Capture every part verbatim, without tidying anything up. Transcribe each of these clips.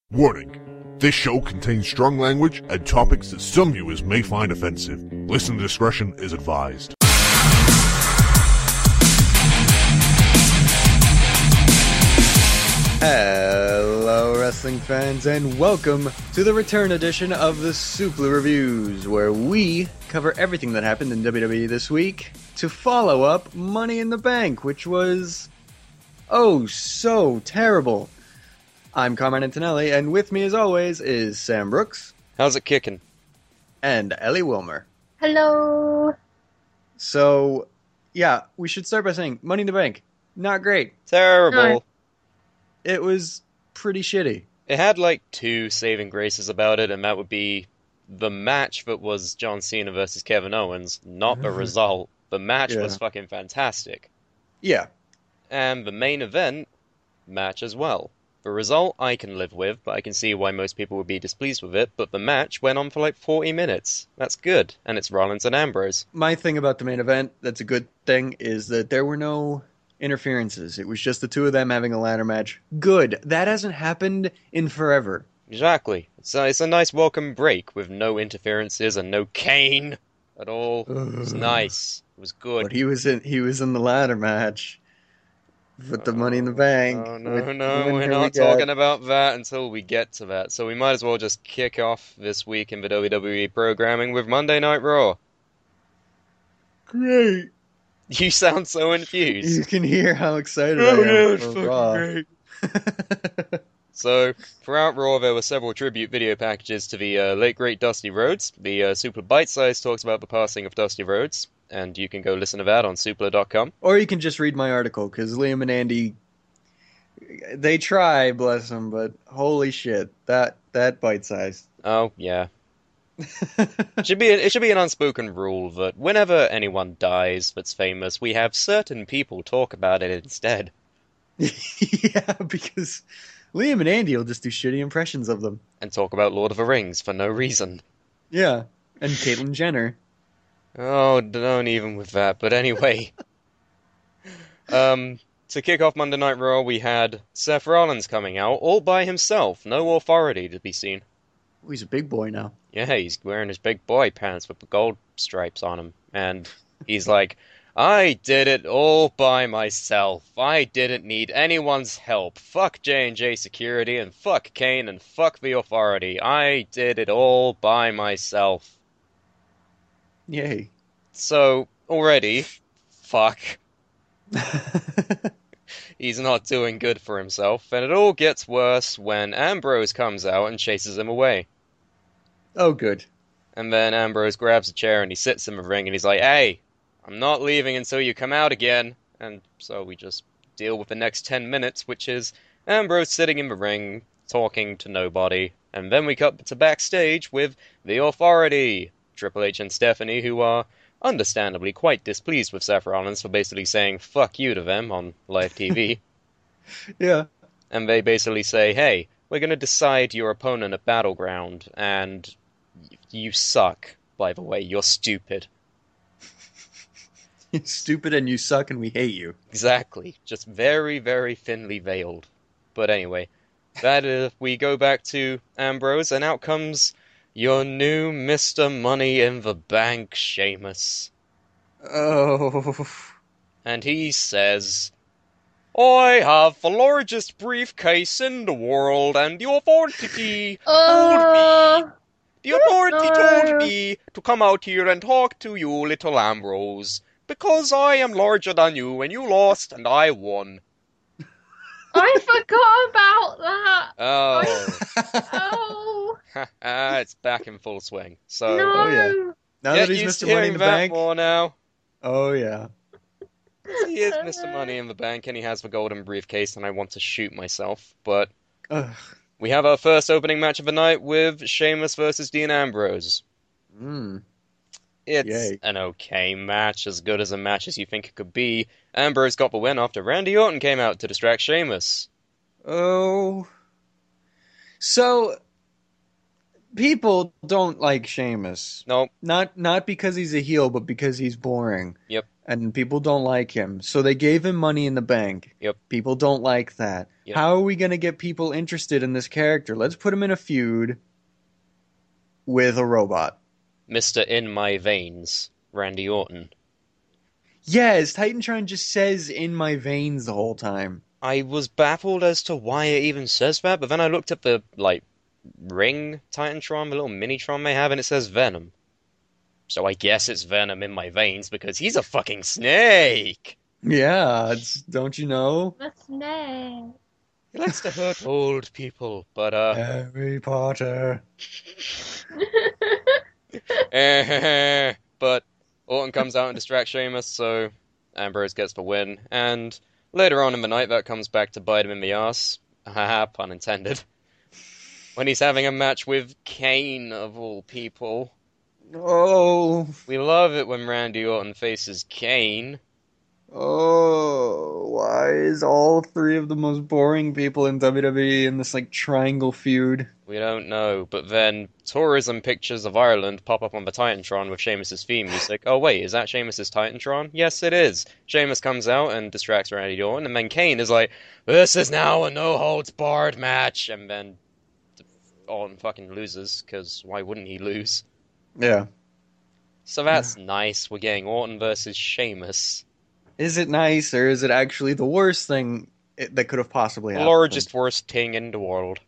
Warning. This show contains strong language and topics that some viewers may find offensive. Listener discretion is advised. Hello, wrestling fans, and welcome to the return edition of the Supla Reviews, where we cover everything that happened in W W E this week to follow up Money in the Bank, which was, oh, so terrible. I'm Carmine Antonelli, and with me, as always, is Sam Brooks. How's it kicking? And Ellie Wilmer. Hello. So, yeah, we should start by saying, Money in the Bank, not great. Terrible. No. It was pretty shitty. It had like two saving graces about it, and that would be the match that was John Cena versus Kevin Owens, not the result. The match Yeah. was fucking fantastic. Yeah. And the main event match as well. The result I can live with, but I can see why most people would be displeased with it, but the match went on for like forty minutes. That's good. And it's Rollins and Ambrose. My thing about the main event that's a good thing is that there were no interferences. It was just the two of them having a ladder match. Good. That hasn't happened in forever. Exactly. It's a, it's a nice welcome break with no interferences and no Kane at all. It was nice. It was good. But he was in he was in the ladder match with the Money in the Bank. Oh, no, with no, the winner we're we not got. talking about that until we get to that. So we might as well just kick off this week in the W W E programming with Monday Night Raw. Great. You sound so infused. You can hear how excited Oh, I am yeah, it's for fucking Raw. great. So, throughout Raw, there were several tribute video packages to the uh, late great Dusty Rhodes. The uh, Super Bite Size talks about the passing of Dusty Rhodes, and you can go listen to that on supla dot com. Or you can just read my article, because Liam and Andy, they try, bless them, but holy shit, that that bite size. Oh, yeah. It should be it should be an unspoken rule that whenever anyone dies that's famous, we have certain people talk about it instead. Yeah, because Liam and Andy will just do shitty impressions of them. And talk about Lord of the Rings for no reason. Yeah, and Caitlyn Jenner. Oh, don't even with that. But anyway, um, to kick off Monday Night Raw, we had Seth Rollins coming out all by himself, no authority to be seen. Oh, he's a big boy now. Yeah, he's wearing his big boy pants with the gold stripes on them, and he's like, I did it all by myself. I didn't need anyone's help. Fuck J and J Security, and fuck Kane, and fuck the authority. I did it all by myself. Yay. So, already, fuck, he's not doing good for himself, and it all gets worse when Ambrose comes out and chases him away. Oh, good. And then Ambrose grabs a chair and he sits in the ring and he's like, hey, I'm not leaving until you come out again. And so we just deal with the next ten minutes, which is Ambrose sitting in the ring, talking to nobody. And then we cut to backstage with the Authority, Triple H and Stephanie, who are understandably quite displeased with Seth Rollins for basically saying fuck you to them on live T V. Yeah. And they basically say, hey, we're going to decide your opponent at Battleground, and you suck, by the way, you're stupid. You're stupid and you suck and we hate you. Exactly, just very, very thinly veiled. But anyway, that uh, we go back to Ambrose, and out comes your new Mister Money in the Bank, Sheamus. Oh. And he says, I have the largest briefcase in the world, and the authority told me, Uh, the authority no. told me to come out here and talk to you, little Ambrose, because I am larger than you, and you lost, and I won. I forgot about that. Oh, Oh, it's back in full swing. So, no. Oh, yeah. Now get that he's used Mister to Money hearing in the that Bank. more now. Oh, yeah. He is Mister Money in the Bank, and he has the golden briefcase, and I want to shoot myself. But Ugh. we have our first opening match of the night with Sheamus versus Dean Ambrose. Mm. It's Yay. an okay match, as good as a match as you think it could be. Ambrose got the win after Randy Orton came out to distract Sheamus. Oh. So, people don't like Sheamus. Nope. Not not because he's a heel, but because he's boring. Yep. and people don't like him. So they gave him Money in the Bank. Yep. People don't like that. Yep. How are we going to get people interested in this character? Let's put him in a feud with a robot. Mister In My Veins, Randy Orton. Yes, Titantron just says "in my veins" the whole time. I was baffled as to why it even says that, but then I looked at the, like, ring Titantron, the little mini-tron they have, and it says Venom. So I guess it's Venom in my veins, because he's a fucking snake! Yeah, it's, don't you know? The snake. He likes to hurt old people, but, uh... Harry Potter. eh, but Orton comes out and distracts Sheamus, so Ambrose gets the win, and later on in the night that comes back to bite him in the arse. Haha, pun intended. When he's having a match with Kane, of all people. Oh, We love it when Randy Orton faces Kane. oh, why is all three of the most boring people in W W E in this, like, triangle feud? We don't know, but then tourism pictures of Ireland pop up on the Titantron with Sheamus' theme music. Oh wait, is that Sheamus' Titantron? Yes, it is. Sheamus comes out and distracts Randy Orton, and then Kane is like, "This is now a no-holds-barred match," and then Orton fucking loses, because why wouldn't he lose? Yeah. So that's nice. We're getting Orton versus Sheamus. Is it nice, or is it actually the worst thing it, that could have possibly The happened? largest, worst thing in the world.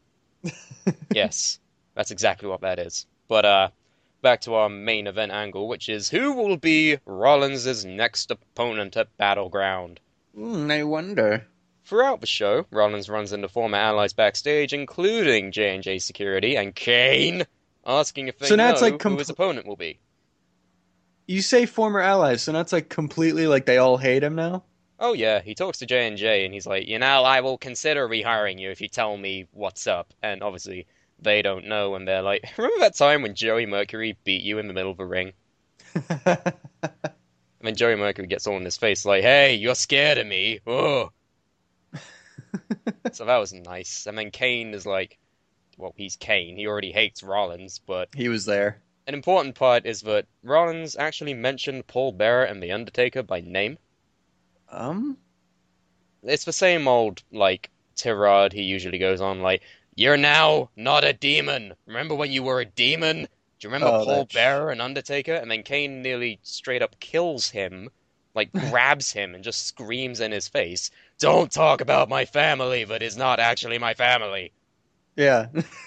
Yes, that's exactly what that is. But, uh, back to our main event angle, which is who will be Rollins' next opponent at Battleground? Hmm, I wonder. Throughout the show, Rollins runs into former allies backstage, including J and J Security and Kane, asking if they So now know it's like who his compl- opponent will be. You say former allies, so now it's like completely like they all hate him now? Oh yeah, he talks to J and J and he's like, you know, I will consider rehiring you if you tell me what's up. And obviously, they don't know, and they're like, remember that time when Joey Mercury beat you in the middle of the ring? And then Joey Mercury gets all in his face like, hey, you're scared of me. Oh. So that was nice. And then Kane is like, well, he's Kane. He already hates Rollins, but He was there. an important part is that Rollins actually mentioned Paul Bearer and The Undertaker by name. Um? It's the same old, like, tirade he usually goes on, like, you're now not a demon. Remember when you were a demon? Do you remember Oh, Paul that's- Bearer and Undertaker? And then Kane nearly straight up kills him, like, grabs him and just screams in his face, don't talk about my family that is not actually my family. Yeah.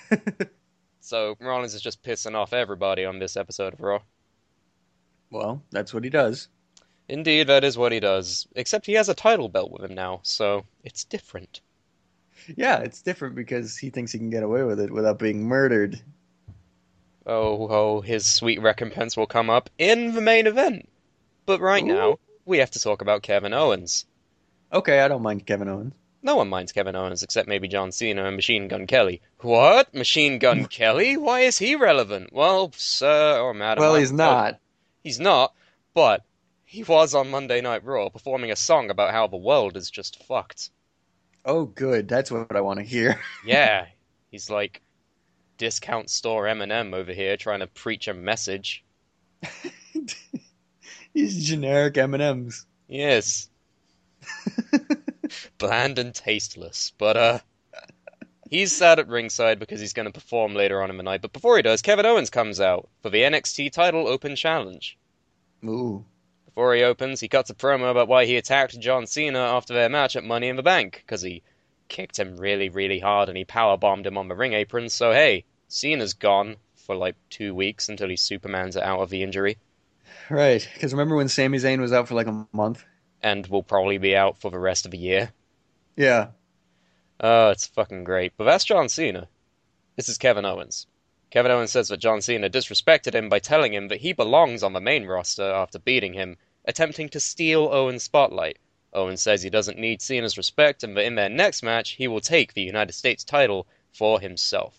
So Rollins is just pissing off everybody on this episode of Raw. Well, that's what he does. Indeed, that is what he does. Except he has a title belt with him now, so it's different. Yeah, it's different because he thinks he can get away with it without being murdered. Oh, oh, his sweet recompense will come up in the main event. But right Ooh. now, we have to talk about Kevin Owens. Okay, I don't mind Kevin Owens. No one minds Kevin Owens except maybe John Cena and Machine Gun Kelly. What? Machine Gun Kelly? Why is he relevant? Well, sir or madam. Well, I he's don't know. not. He's not, but he was on Monday Night Raw performing a song about how the world is just fucked. Oh, good. That's what I want to hear. Yeah, he's like discount store Eminem over here trying to preach a message. He's generic M and M's. Yes. Bland and tasteless, but uh he's sat at ringside because he's going to perform later on in the night. But before he does, Kevin Owens comes out for the N X T title open challenge. Ooh. Before he opens, he cuts a promo about why he attacked John Cena after their match at Money in the Bank, because he kicked him really, really hard and he powerbombed him on the ring apron. So hey, Cena's gone for like two weeks until he Supermans out of the injury, Right, because remember when Sami Zayn was out for like a month? and will probably be out for the rest of the year. Yeah. Oh, it's fucking great. But that's John Cena. This is Kevin Owens. Kevin Owens says that John Cena disrespected him by telling him that he belongs on the main roster after beating him, attempting to steal Owens' spotlight. Owens says he doesn't need Cena's respect and that in their next match he will take the United States title for himself.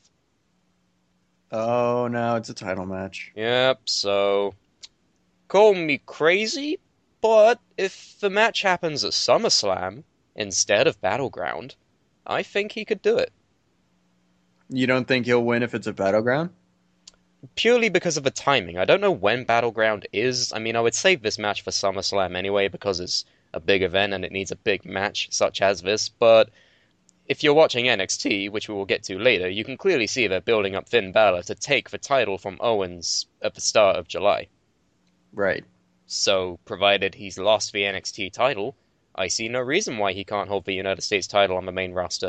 Oh, now it's a title match. Yep, so call me crazy, but if the match happens at SummerSlam instead of Battleground, I think he could do it. You don't think he'll win if it's a battleground? purely because of the timing. I don't know when Battleground is. I mean, I would save this match for SummerSlam anyway because it's a big event and it needs a big match such as this, but if you're watching N X T, which we will get to later, you can clearly see they're building up Finn Balor to take the title from Owens at the start of July. Right. So, provided he's lost the N X T title, I see no reason why he can't hold the United States title on the main roster.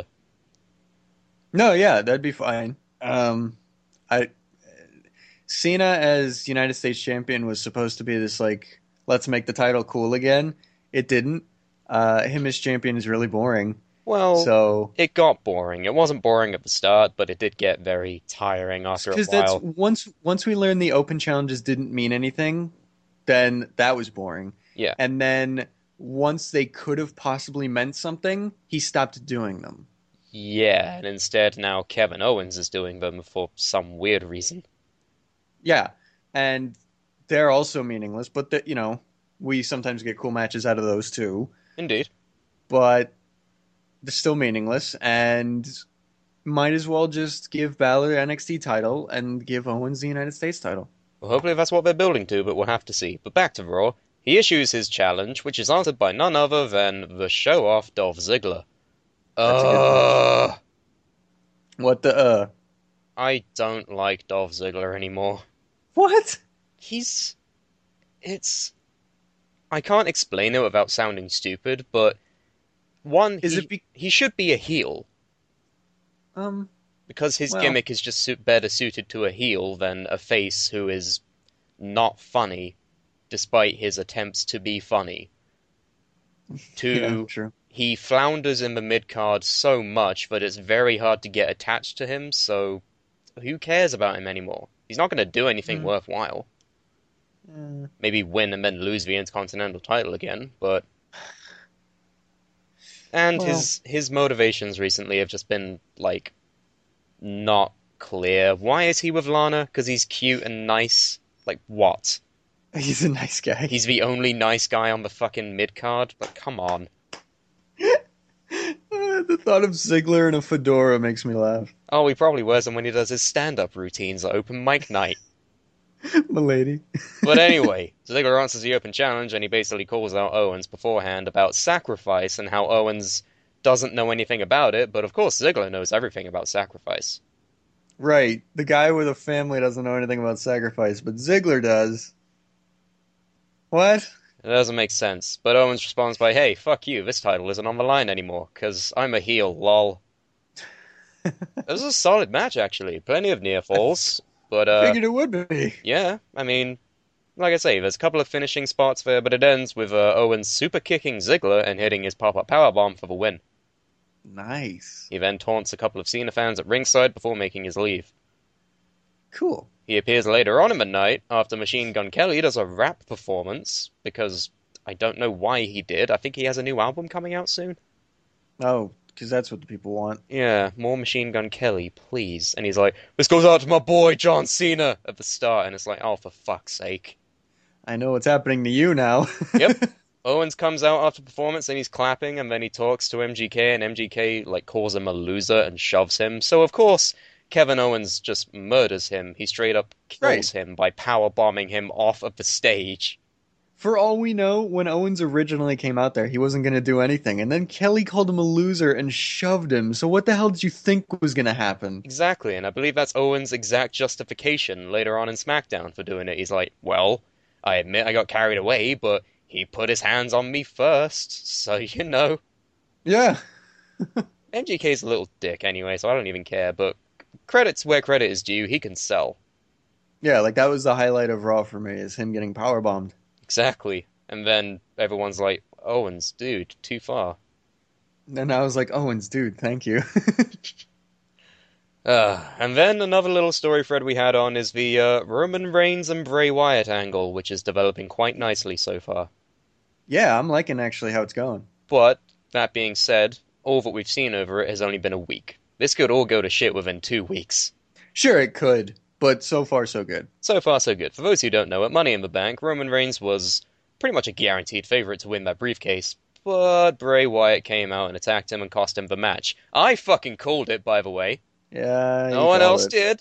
No, yeah, that'd be fine. Um, I Cena as United States champion was supposed to be this like, let's make the title cool again. It didn't. Uh, him as champion is really boring. Well, So it got boring. It wasn't boring at the start, but it did get very tiring after a because that's while. once once we learned the open challenges didn't mean anything, then that was boring. Yeah. And then once they could have possibly meant something, he stopped doing them. Yeah, and instead now Kevin Owens is doing them for some weird reason. Yeah, and they're also meaningless, but the, you know, we sometimes get cool matches out of those too. Indeed. But they're still meaningless, and might as well just give Balor the N X T title and give Owens the United States title. Well, hopefully that's what they're building to, but we'll have to see. But back to Raw. He issues his challenge, which is answered by none other than the show-off Dolph Ziggler. That's a good Ugh. What the uh? I don't like Dolph Ziggler anymore. What? He's... It's... I can't explain it without sounding stupid, but... One, Is he, it be- he should be a heel, Um, because his Well- gimmick is just su- better suited to a heel than a face who is not funny, despite his attempts to be funny. To yeah, true. He flounders in the mid-card so much that it's very hard to get attached to him, so who cares about him anymore? He's not going to do anything Mm. worthwhile. Uh, Maybe win and then lose the Intercontinental title again, but... And Well- his his motivations recently have just been, like, not clear. Why is he with Lana? Because he's cute and nice? Like, what? he's a nice guy. He's the only nice guy on the fucking mid-card? But come on. Uh, the thought of Ziggler in a fedora makes me laugh. Oh, he probably wears them when he does his stand-up routines at open mic night. Milady. But anyway, Ziggler answers the open challenge, and he basically calls out Owens beforehand about sacrifice and how Owens doesn't know anything about it, but of course Ziggler knows everything about sacrifice. Right. The guy with a family doesn't know anything about sacrifice, but Ziggler does. What? It doesn't make sense, but Owens responds by, hey, fuck you, this title isn't on the line anymore, because I'm a heel, lol. It was a solid match, actually. Plenty of near falls, but, uh, Figured it would be. yeah, I mean, like I say, there's a couple of finishing spots there, but it ends with uh, Owens super kicking Ziggler and hitting his pop-up powerbomb for the win. Nice. He then taunts a couple of Cena fans at ringside before making his leave. Cool. He appears later on in the night after Machine Gun Kelly does a rap performance, because I don't know why he did. I think he has a new album coming out soon. Oh, because that's what the people want. Yeah, more Machine Gun Kelly, please. And he's like, this goes out to my boy John Cena at the start, and it's like, oh, for fuck's sake. I know what's happening to you now. Yep. Owens comes out after performance and he's clapping, and then he talks to M G K, and M G K like calls him a loser and shoves him. So of course Kevin Owens just murders him. He straight up kills Right. him by power bombing him off of the stage. For all we know, when Owens originally came out there, he wasn't going to do anything. And then Kelly called him a loser and shoved him. So what the hell did you think was going to happen? Exactly, and I believe that's Owens' exact justification later on in SmackDown for doing it. He's like, well, I admit I got carried away, but he put his hands on me first, so you know. Yeah. M G K's a little dick anyway, so I don't even care, but credit's where credit is due. He can sell. Yeah, like that was the highlight of Raw for me, is him getting powerbombed. Exactly. And then everyone's like, Owens, dude, too far. And I was like, Owens, dude, thank you. Uh, and then another little story thread we had on is the uh, Roman Reigns and Bray Wyatt angle, which is developing quite nicely so far. Yeah, I'm liking actually how it's going. But, that being said, all that we've seen over it has only been a week. This could all go to shit within two weeks. Sure, it could, but so far so good. So far, so good. For those who don't know, at Money in the Bank, Roman Reigns was pretty much a guaranteed favorite to win that briefcase, but Bray Wyatt came out and attacked him and cost him the match. I fucking called it, by the way. Yeah, No you one called else it. did.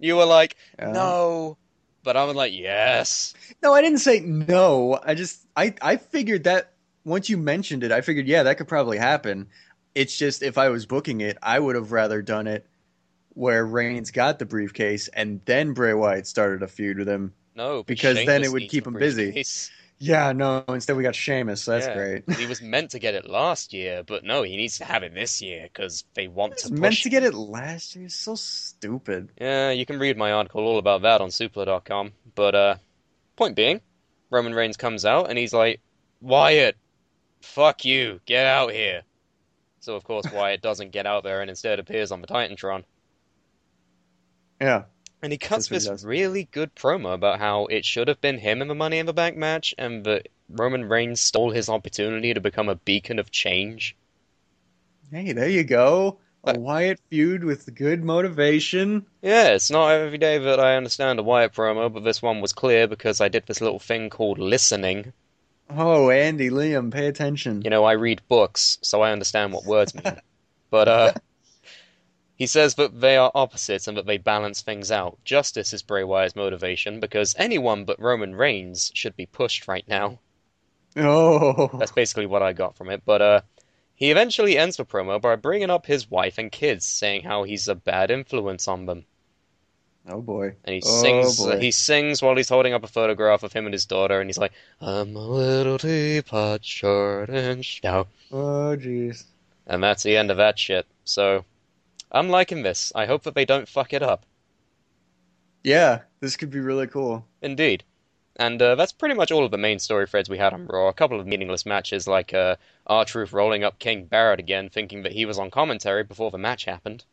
You were like, Yeah. no. But I was like, yes. No, I didn't say no. I just I I figured that once you mentioned it, I figured yeah, that could probably happen. It's just if I was booking it, I would have rather done it where Reigns got the briefcase and then Bray Wyatt started a feud with him. No, but Because then it Sheamus would needs keep the him busy. briefcase. Yeah, no, instead we got Sheamus, so that's Yeah. great. He was meant to get it last year, but no, he needs to have it this year because they want to He's push. meant to get it last year. So stupid. Yeah, you can read my article all about that on Supla dot com. But uh, point being, Roman Reigns comes out and he's like, Wyatt, fuck you, get out here. So of course Wyatt doesn't get out there and instead appears on the Titantron. Yeah. And he cuts That's what he this does. really good promo about how it should have been him in the Money in the Bank match, and that Roman Reigns stole his opportunity to become a beacon of change. Hey, there you go. A But- Wyatt feud with good motivation. Yeah, it's not every day that I understand a Wyatt promo, but this one was clear because I did this little thing called listening. Oh, Andy, Liam, pay attention. You know, I read books, so I understand what words mean. But, uh, he says that they are opposites and that they balance things out. Justice is Bray Wyatt's motivation because anyone but Roman Reigns should be pushed right now. Oh. That's basically what I got from it. But, uh, he eventually ends the promo by bringing up his wife and kids, saying how he's a bad influence on them. Oh boy. And he Oh, sings boy. he sings while he's holding up a photograph of him and his daughter, and he's like, I'm a little teapot, short and stout. Oh jeez. And that's the end of that shit. So, I'm liking this. I hope that they don't fuck it up. Yeah, this could be really cool. Indeed. And uh, that's pretty much all of the main story threads we had on Raw. A couple of meaningless matches, like uh, R-Truth rolling up King Barrett again, thinking that he was on commentary before the match happened.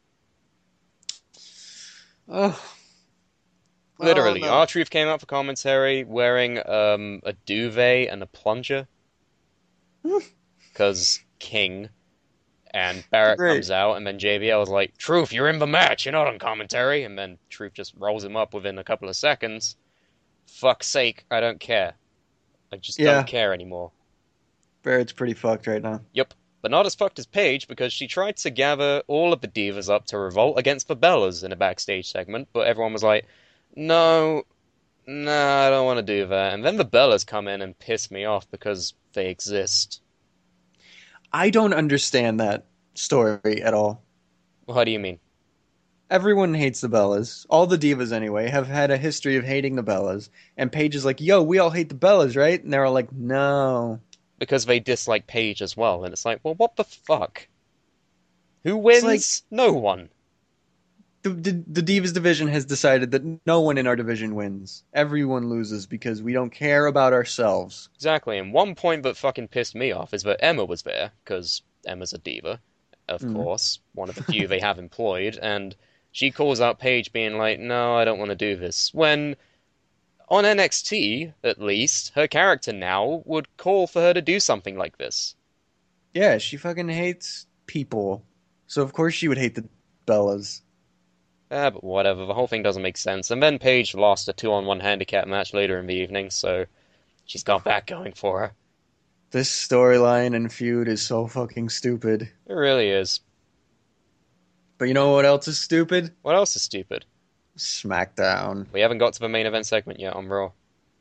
Oh. Literally, Oh, no. R-Truth came out for commentary wearing um, a duvet and a plunger. Because King. And Barrett Great. comes out, and then J B L was like, Truth, you're in the match, you're not on commentary. And then Truth just rolls him up within a couple of seconds. Fuck's sake, I don't care. I just Yeah. don't care anymore. Barrett's pretty fucked right now. Yep. But not as fucked as Paige, because she tried to gather all of the divas up to revolt against the Bellas in a backstage segment, but everyone was like, no, no, I don't want to do that. And then the Bellas come in and piss me off because they exist. I don't understand that story at all. What do you mean? Everyone hates the Bellas. All the divas, anyway, have had a history of hating the Bellas. And Paige is like, yo, we all hate the Bellas, right? And they're all like, no. Because they dislike Paige as well, and it's like, well, what the fuck? Who wins? like- No one. The, the, the Divas division has decided that no one in our division wins. Everyone loses because we don't care about ourselves. Exactly, and one point that fucking pissed me off is that Emma was there, because Emma's a diva, of Mm. course, one of the few they have employed, and she calls out Paige being like, no, I don't want to do this, when on N X T, at least, her character now would call for her to do something like this. Yeah, she fucking hates people. So of course she would hate the Bellas. Ah, but whatever, the whole thing doesn't make sense. And then Paige lost a two-on-one handicap match later in the evening, so she's got that going for her. This storyline and feud is so fucking stupid. It really is. But you know what else is stupid? What else is stupid? SmackDown. We haven't got to the main event segment yet on Raw.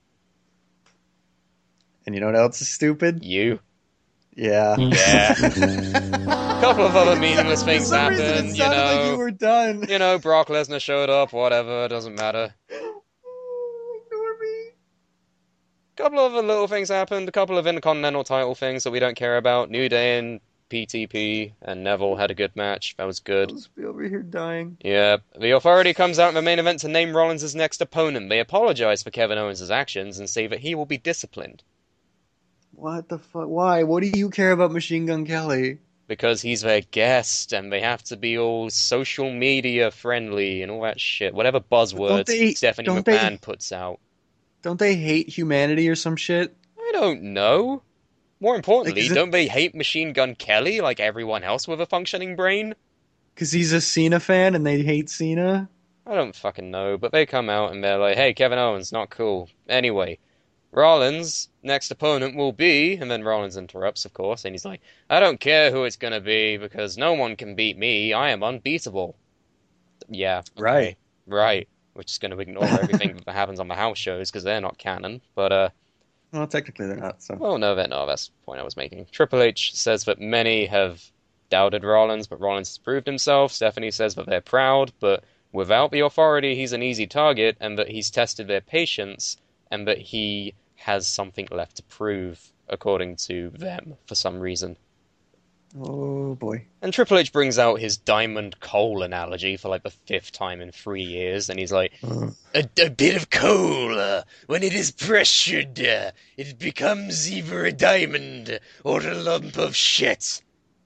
And you know what else is stupid? You? Yeah. Yeah. A couple of other meaningless For things some reason happened, it you sounded like know. you were done. You know, Brock Lesnar showed up, whatever, doesn't matter. Ignore me. A couple of other little things happened, a couple of Intercontinental title things that we don't care about. New Day and P T P and Neville had a good match. That was good. I'll just be over here dying. Yeah, the Authority comes out in the main event to name Rollins' next opponent. They apologize for Kevin Owens' actions and say that he will be disciplined. What the fuck? Why? What do you care about Machine Gun Kelly? Because he's their guest, and they have to be all social media friendly and all that shit. Whatever buzzwords they- Stephanie don't they- McMahon puts out. Don't they hate humanity or some shit? I don't know. More importantly, Like, is it- don't they hate Machine Gun Kelly like everyone else with a functioning brain? Because he's a Cena fan and they hate Cena? I don't fucking know, but they come out and they're like, hey, Kevin Owens, not cool. Anyway, Rollins' next opponent will be, and then Rollins interrupts, of course, and he's like, I don't care who it's gonna be, because no one can beat me, I am unbeatable. Yeah. Okay. Right. Right. which is going to ignore everything that happens on the house shows because they're not canon. But, uh, Well, technically they're not, so. well, no, they're not. That's the point I was making. Triple H says that many have doubted Rollins, but Rollins has proved himself. Stephanie says that they're proud, but without the authority, he's an easy target, and that he's tested their patience, and that he has something left to prove, according to them, for some reason. Oh, boy. And Triple H brings out his diamond coal analogy for like the fifth time in three years, and he's like, Uh, a, a bit of coal, uh, when it is pressured, uh, it becomes either a diamond or a lump of shit.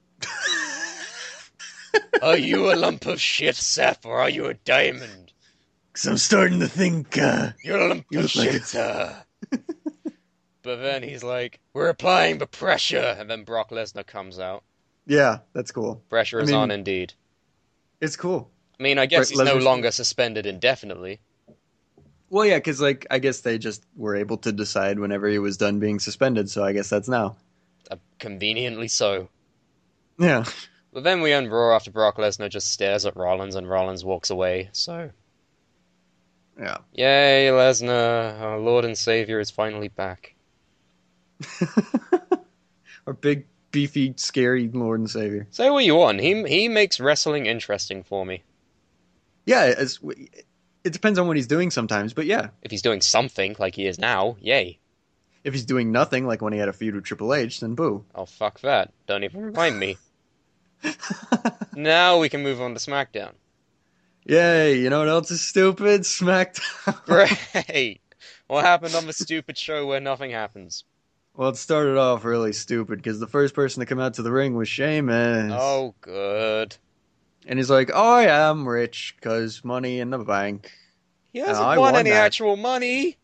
Are you a lump of shit, Seth, or are you a diamond? Cause I'm starting to think, uh... You're a lump You of look like shit, uh. But then he's like, we're applying the pressure, and then Brock Lesnar comes out. Yeah, that's cool. Pressure I is mean- on indeed. It's cool. I mean, I guess Right, he's no Lesnar's- longer suspended indefinitely. Well, yeah, because, like, I guess they just were able to decide whenever he was done being suspended, so I guess that's now. Uh, conveniently so. Yeah. But then we end Raw after Brock Lesnar just stares at Rollins and Rollins walks away, so... Yeah. Yay, Lesnar, our Lord and Savior is finally back. Our big, beefy, scary Lord and Savior. Say what you want, he, he makes wrestling interesting for me. Yeah, it's, it depends on what he's doing sometimes, but yeah. If he's doing something like he is now, yay. If he's doing nothing, like when he had a feud with Triple H, then boo. Oh, fuck that. Don't even remind me. Now we can move on to SmackDown. Yay, you know what else is stupid? SmackDown. Great! What happened on the stupid show where nothing happens? Well, it started off really stupid because the first person to come out to the ring was Sheamus. Oh, good. And he's like, oh, yeah, I'm rich because money in the bank. He hasn't I won won any that. actual money!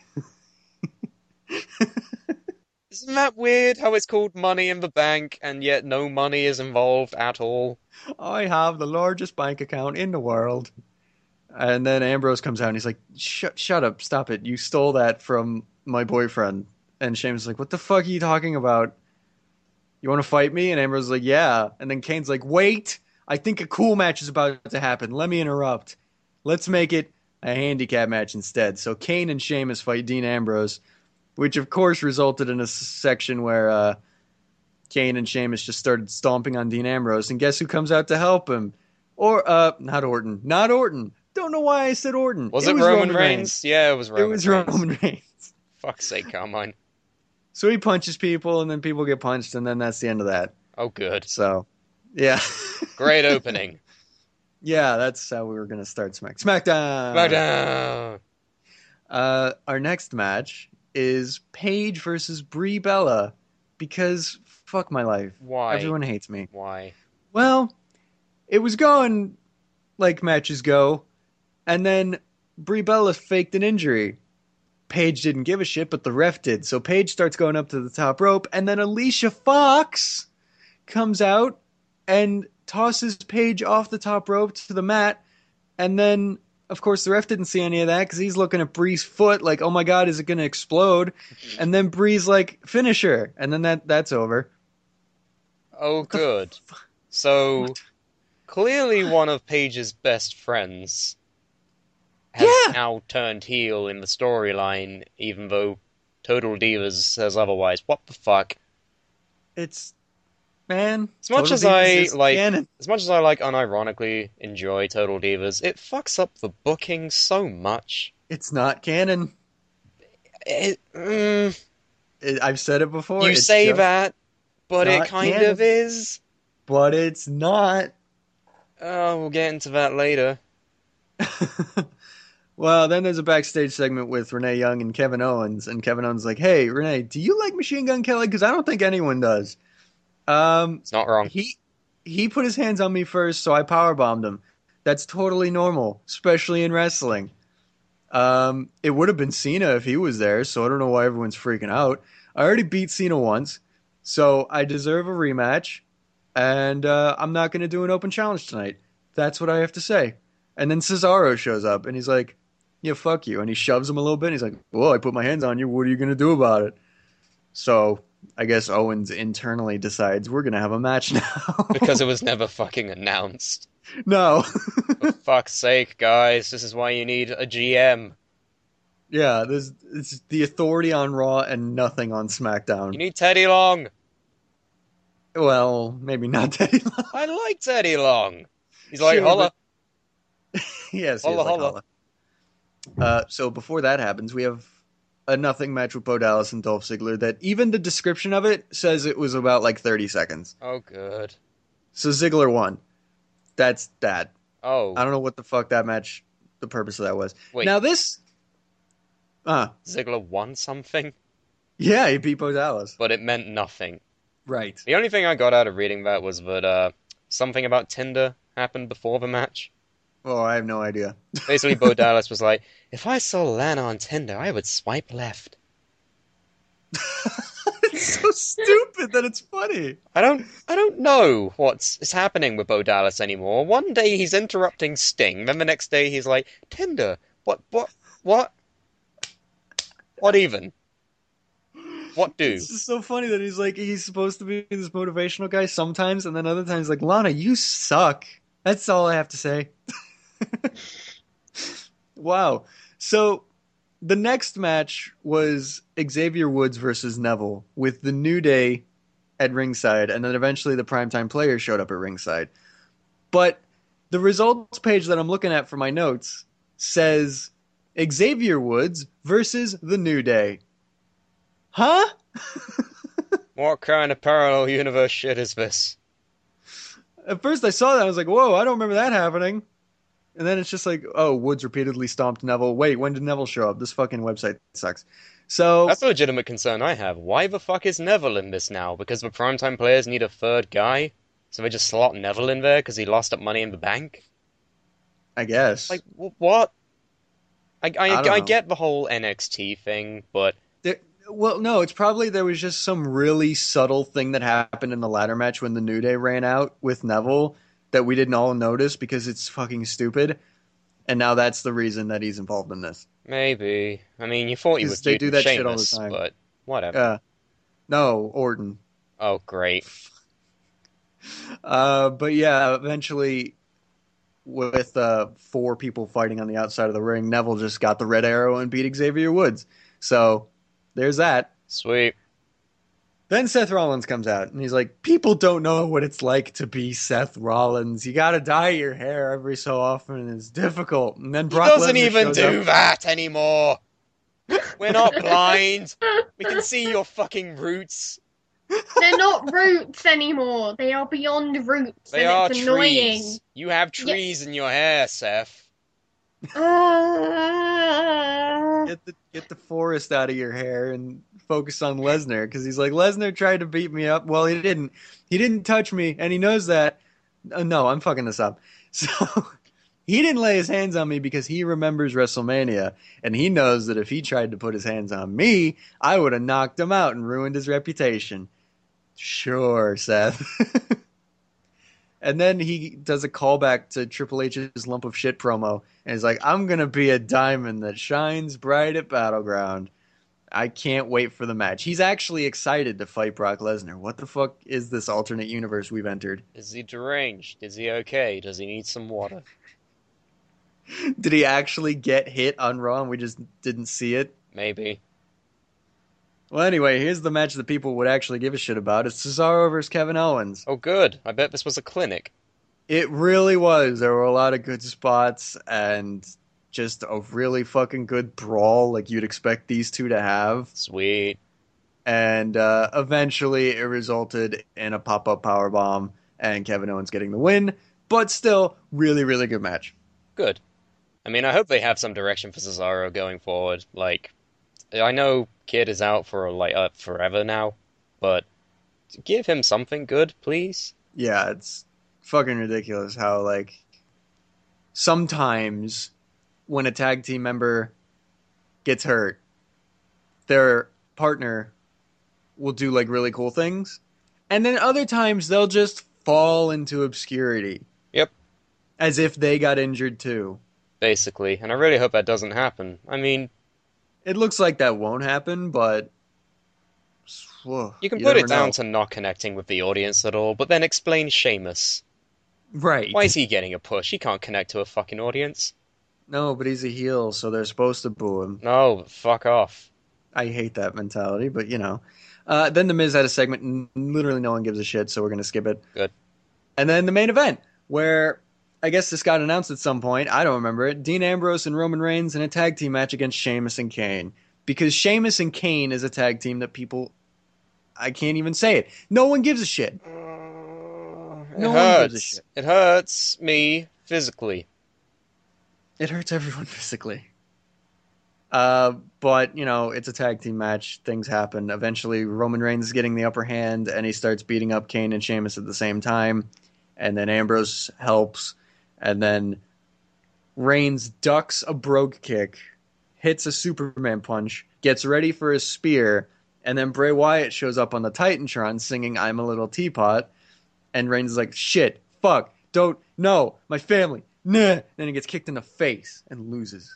Isn't that weird how it's called Money in the Bank and yet no money is involved at all? I have the largest bank account in the world. And then Ambrose comes out and he's like, shut shut up, stop it. You stole that from my boyfriend. And Sheamus is like, what the fuck are you talking about? You want to fight me? And Ambrose is like, yeah. And then Kane's like, wait, I think a cool match is about to happen. Let me interrupt. Let's make it a handicap match instead. So Kane and Sheamus fight Dean Ambrose, which of course resulted in a s- section where uh, Kane and Sheamus just started stomping on Dean Ambrose. And guess who comes out to help him? Or, uh, not Orton. Not Orton. Don't know why I said Orton. Was it, Roman, Reigns? Yeah, it was It Roman was Reigns. Roman Reigns. Fuck's sake, Carmine. So he punches people, and then people get punched, and then that's the end of that. Oh, good. So, yeah. Great opening. Yeah, that's how we were going to start Smack. SmackDown! SmackDown! Uh, our next match is Paige versus Brie Bella, because fuck my life. Why? Everyone hates me. Why? Well, it was going like matches go, and then Brie Bella faked an injury. Paige didn't give a shit, but the ref did. So Paige starts going up to the top rope, and then Alicia Fox comes out and tosses Paige off the top rope to the mat. And then, of course, the ref didn't see any of that because he's looking at Brie's foot like, oh my god, is it going to explode? And then Brie's like, finish her. And then that that's over. Oh, good. So, clearly one of Paige's best friends has Yeah. now turned heel in the storyline, even though Total Divas says otherwise. What the fuck? It's, man. As much Total as I, Divas is like- canon. As much as I like unironically enjoy Total Divas, it fucks up the booking so much. It's not canon. It, mm, It, I've said it before. you it's say just- that, but it not kind canon. of is. But it's not. Oh, we'll get into that later. Well, then there's a backstage segment with Renee Young and Kevin Owens, and Kevin Owens is like, "Hey, Renee, do you like Machine Gun Kelly? Because I don't think anyone does." Um, It's not wrong. he he put his hands on me first, so I power bombed him. That's totally normal, especially in wrestling. Um, it would have been Cena if he was there, so I don't know why everyone's freaking out. I already beat Cena once, so I deserve a rematch, and uh, I'm not going to do an open challenge tonight. That's what I have to say. And then Cesaro shows up, and he's like, yeah, fuck you. And he shoves him a little bit, and he's like, well, I put my hands on you. What are you going to do about it? So I guess Owens internally decides we're going to have a match now. Because it was never fucking announced. No. For fuck's sake, guys, this is why you need a G M. Yeah, there's it's the authority on Raw and nothing on You SmackDown. need Teddy Long. Well, maybe not Teddy Long. I like Teddy Long. He's like, Sure, holla, Yes, he is holla, like holla. holla. Uh, so before that happens, we have a nothing match with Bo Dallas and Dolph Ziggler that even the description of it says it was about like thirty seconds. Oh, good. So Ziggler won. That's that. Oh, I don't know what the fuck that match, the purpose of that was. wait, Now this, uh, Ziggler won something, yeah, he beat Bo Dallas. but it meant nothing. Right. The only thing I got out of reading that was that uh, something about Tinder happened before the match. Oh, I have no idea. Basically, Bo Dallas was like, if I saw Lana on Tinder, I would swipe left. It's so stupid that it's funny. I don't, I don't know what's is happening with Bo Dallas anymore. One day he's interrupting Sting, then the next day he's like, Tinder, what, what, what, what even? What do? It's just so funny that he's like he's supposed to be this motivational guy sometimes, and then other times like Lana, you suck. That's all I have to say. Wow. So the next match was Xavier Woods versus Neville with the New Day at ringside, and then eventually the primetime players showed up at ringside. But the results page that I'm looking at for my notes says Xavier Woods versus the New Day. Huh? What kind of parallel universe shit is this? At first I saw that, I was like, whoa, I don't remember that happening. And then it's just like, oh, Woods repeatedly stomped Neville. Wait, when did Neville show up? This fucking website sucks. So That's a legitimate concern I have. Why the fuck is Neville in this now? Because the primetime players need a third guy? So they just slot Neville in there because he lost up Money in the Bank? I guess. Like, wh- what? I, I, I I, don't know. get the whole N X T thing, but There, well, no, it's probably there was just some really subtle thing that happened in the ladder match when the New Day ran out with Neville that we didn't all notice because it's fucking stupid. And now that's the reason that he's involved in this. maybe. I mean, you thought you 'Cause would they do do that shit all the Sheamus, time. but whatever. Uh, no, Orton. Oh, great. Uh, but yeah, eventually, with uh, four people fighting on the outside of the ring, Neville just got the red arrow and beat Xavier Woods. So there's that. Sweet. Then Seth Rollins comes out and he's like, people don't know what it's like to be Seth Rollins. You got to dye your hair every so often and it's difficult. And then He Brock doesn't Lesnar even shows do up. that anymore. We're not blind. We can see your fucking roots. They're not roots anymore. They are beyond roots, They and are it's annoying. trees. You have trees in your hair, Seth. Uh, Get the get the forest out of your hair and focus on Lesnar because he's like Lesnar tried to beat me up. Well, he didn't. He didn't touch me, and he knows that. Uh, no, I'm fucking this up. So he didn't lay his hands on me because he remembers WrestleMania, and he knows that if he tried to put his hands on me, I would have knocked him out and ruined his reputation. Sure, Seth. And then he does a callback to Triple H's lump of shit promo, and he's like, I'm going to be a diamond that shines bright at Battleground. I can't wait for the match. He's actually excited to fight Brock Lesnar. What the fuck is this alternate universe we've entered? Is he deranged? Is he okay? Does he need some water? Did he actually get hit on Raw and we just didn't see it? Maybe. Well, anyway, here's the match that people would actually give a shit about. It's Cesaro versus Kevin Owens. Oh, good. I bet this was a clinic. It really was. There were a lot of good spots and just a really fucking good brawl like you'd expect these two to have. Sweet. And uh, eventually it resulted in a pop-up powerbomb and Kevin Owens getting the win. But still, really, really good match. Good. I mean, I hope they have some direction for Cesaro going forward. Like, I know Kid is out for like uh, forever now, but give him something good, please. Yeah, it's fucking ridiculous how, like, sometimes when a tag team member gets hurt, their partner will do, like, really cool things. And then other times they'll just fall into obscurity. Yep. As if they got injured too. Basically, and I really hope that doesn't happen. I mean, It looks like that won't happen, but whoa, you can you put never it down know. to not connecting with the audience at all, but then explain Sheamus. Right. Why is he getting a push? He can't connect to a fucking audience. No, but he's a heel, so they're supposed to boo him. No, fuck off. I hate that mentality, but you know. Uh, then the Miz had a segment, and literally no one gives a shit, so we're gonna skip it. Good. And then the main event, where I guess this got announced at some point. I don't remember it. Dean Ambrose and Roman Reigns in a tag team match against Sheamus and Kane, because Sheamus and Kane is a tag team that people, I can't even say it. No one gives a shit. Uh, it No one hurts. gives a shit. It hurts me physically. It hurts everyone physically. Uh, but, you know, it's a tag team match. Things happen. Eventually, Roman Reigns is getting the upper hand, and he starts beating up Kane and Sheamus at the same time. And then Ambrose helps. And then Reigns ducks a brogue kick, hits a Superman punch, gets ready for a spear, and then Bray Wyatt shows up on the Titantron singing I'm a Little Teapot. And Reigns is like, shit, fuck, don't, no, my family, nah. Then he gets kicked in the face and loses.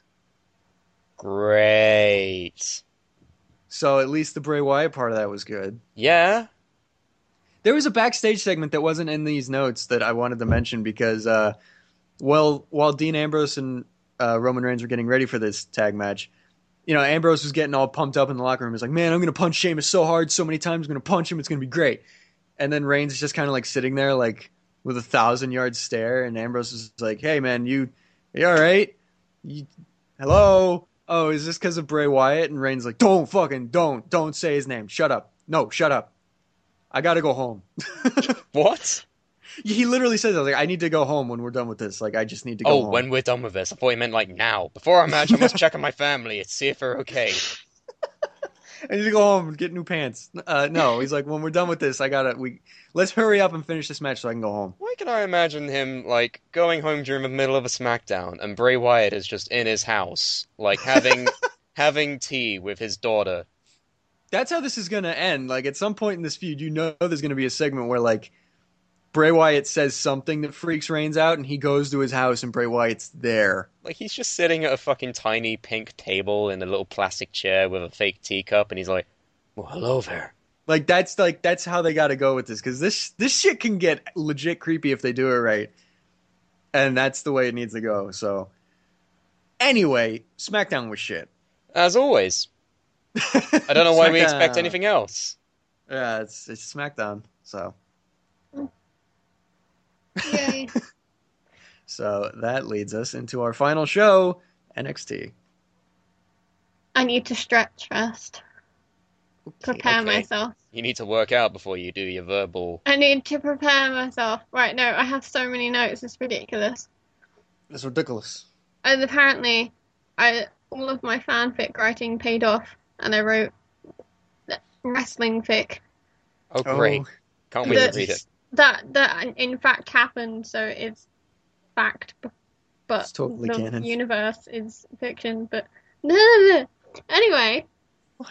Great. So at least the Bray Wyatt part of that was good. Yeah. There was a backstage segment that wasn't in these notes that I wanted to mention because, uh, well, while Dean Ambrose and uh, Roman Reigns were getting ready for this tag match, you know, Ambrose was getting all pumped up in the locker room. He's like, man, I'm going to punch Sheamus so hard, so many times, I'm going to punch him, it's going to be great. And then Reigns is just kind of like sitting there like with a thousand yard stare, and Ambrose is like, hey, man, you, you all right? You, hello? Oh, is this because of Bray Wyatt? And Reigns like, don't fucking, don't, don't say his name. Shut up. No, shut up. I gotta go home. What? He literally says, I was like, I need to go home when we're done with this. Like, I just need to go Oh, home. when we're done with this. I thought you meant like now. Before our match, I must check on my family and see if they're okay. I need to go home and get new pants. Uh, no, he's like, when we're done with this, I gotta, we, let's hurry up and finish this match so I can go home. Why can I imagine him, like, going home during the middle of a SmackDown and Bray Wyatt is just in his house, like, having having tea with his daughter? That's how this is gonna end. Like, at some point in this feud, you know there's gonna be a segment where, like, Bray Wyatt says something that freaks Reigns out, and he goes to his house, and Bray Wyatt's there. Like, he's just sitting at a fucking tiny pink table in a little plastic chair with a fake teacup, and he's like, well, hello there. Like, that's, like, that's how they gotta go with this, because this, this shit can get legit creepy if they do it right. And that's the way it needs to go, so. Anyway, SmackDown was shit. As always. I don't know why we expect SmackDown. anything else. Yeah, it's it's SmackDown, so. Yay. So that leads us into our final show, N X T. I need to stretch first. Prepare okay. myself. You need to work out before you do your verbal. I need to prepare myself. Right, no, I have so many notes, it's ridiculous. It's ridiculous. And apparently, I all of my fanfic writing paid off, and I wrote wrestling fic. Oh, great. Oh. Can't wait The- to read it. That that in fact happened, so it's fact, b- but It's totally the canon. universe is fiction. But anyway, What?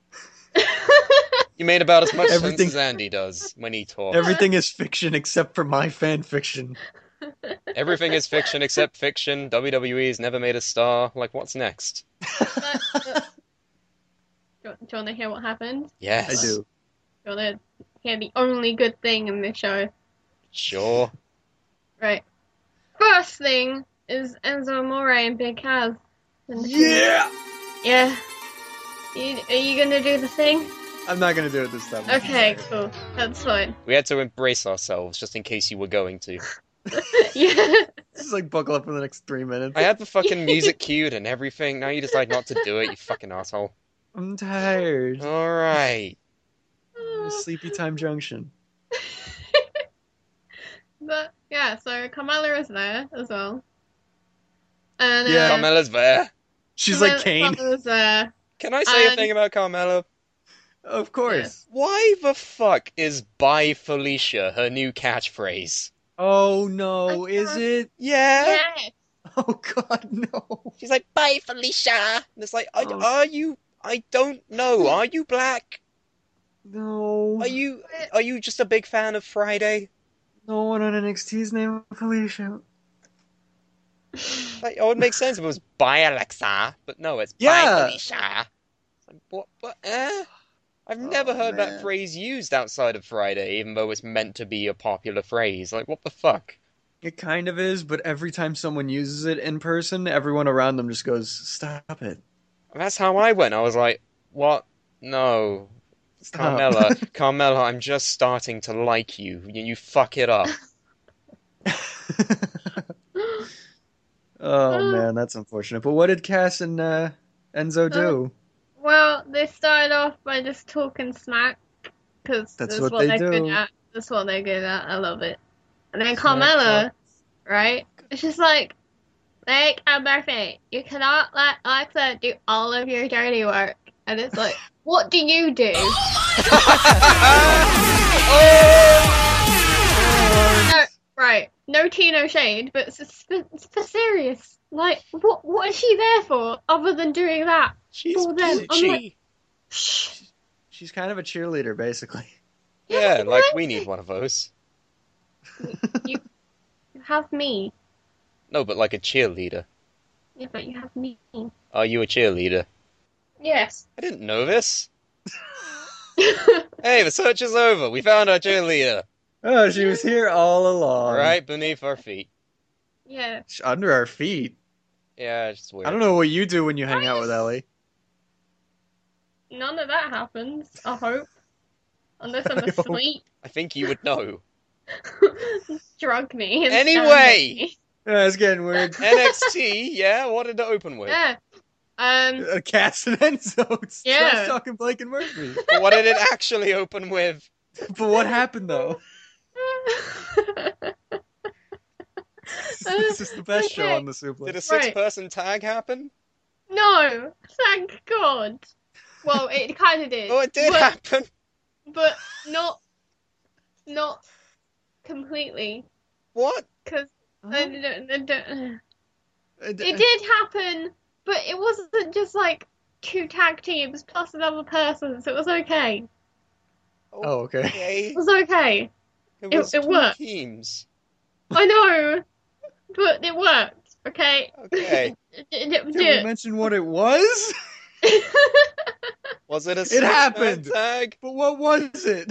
You made about as much Everything- sense as Andy does when he talks. Everything is fiction except for my fan fiction. Everything is fiction except fiction. W W E's never made a star. Like, what's next? but, but, do, you, do you want to hear what happened? Yes. I do. Do you want to hear the only good thing in this show? Sure. Right. First thing is Enzo Amore and Big Cass. in the Yeah! Yeah. You, are you gonna do the thing? I'm not gonna do it this time. Okay, cool. That's fine. We had to embrace ourselves just in case you were going to. Yeah. This is like buckle up for the next three minutes. I had the fucking music cued and everything. Now you decide not to do it, you fucking asshole. I'm tired. Alright. Sleepy time junction. But yeah, so Carmella is there as well. And Yeah. uh, Carmella's there. She's Carmella- like Kane. Carmella's there. Can I say a And- thing about Carmella? Of course. Why the fuck is Bye Felicia her new catchphrase? Oh no, I is thought- it? Yeah. Yeah. Oh god, no. She's like, Bye Felicia! And it's like, I, Oh. are you... I don't know. Are you black? No. Are you... Are you just a big fan of Friday? No one on N X T's name Felicia. Like, oh, it would make sense if it was Bye Alexa, but no, it's Yeah. Bye Felicia. It's like, what? What? Eh? I've never Oh, heard man. that phrase used outside of Friday, even though it's meant to be a popular phrase. Like, what the fuck? It kind of is, but every time someone uses it in person, everyone around them just goes, "Stop it! That's how I went. I was like, what? No. Stop!" Carmela, Carmela, I'm just starting to like you. You, you fuck it up. Oh Uh, man, that's unfortunate. But what did Cass and uh, Enzo uh, do? well, they started off by just talking smack because That's that's what what they they're good do. at. That's what they're good at. I love it. And then Smack Carmela, right? It's just like, like and Murphy, you cannot let Alexa do all of your dirty work. And it's like, what do you do? No, right. No tea, no shade, but it's, it's, for, it's for serious. Like, what what is she there for other than doing that She's for them? I'm like, peachy. shh. She's kind of a cheerleader, basically. Yeah, but like what? we need one of those. You have me. No, but like a cheerleader. Yeah, but you have me. Are you a cheerleader? Yes. I didn't know this. Hey, the search is over. We found our cheerleader. Oh, she was here all along. Right beneath our feet. Yeah. Sh- Under our feet. Yeah, it's just weird. I don't know what you do when you hang out with Ellie. None of that happens, I hope. Unless I'm I hope. asleep. I think you would know. Drug me. and Anyway! stand me. Yeah, it's getting weird. N X T, yeah? What did it open with? Yeah. Um, Uh, Cass and Enzo. It's Yeah. trash talking Blake and Murphy. But what did it actually open with? But what happened though? This is the best show Okay. on the Did a Suplex. six-person tag happen? No, thank God. Well, it kind of did. Oh, it did but, happen. but not, not completely. What? Because Huh? it Uh, did happen, but it wasn't just like two tag teams plus another person, so it was okay. Oh, okay. Okay. It was okay. It It- was it two worked. teams. I know, but it worked. Okay. Okay. It, it, it Did we did. mention what it was? Was it a It six-man happened. tag? But what was it?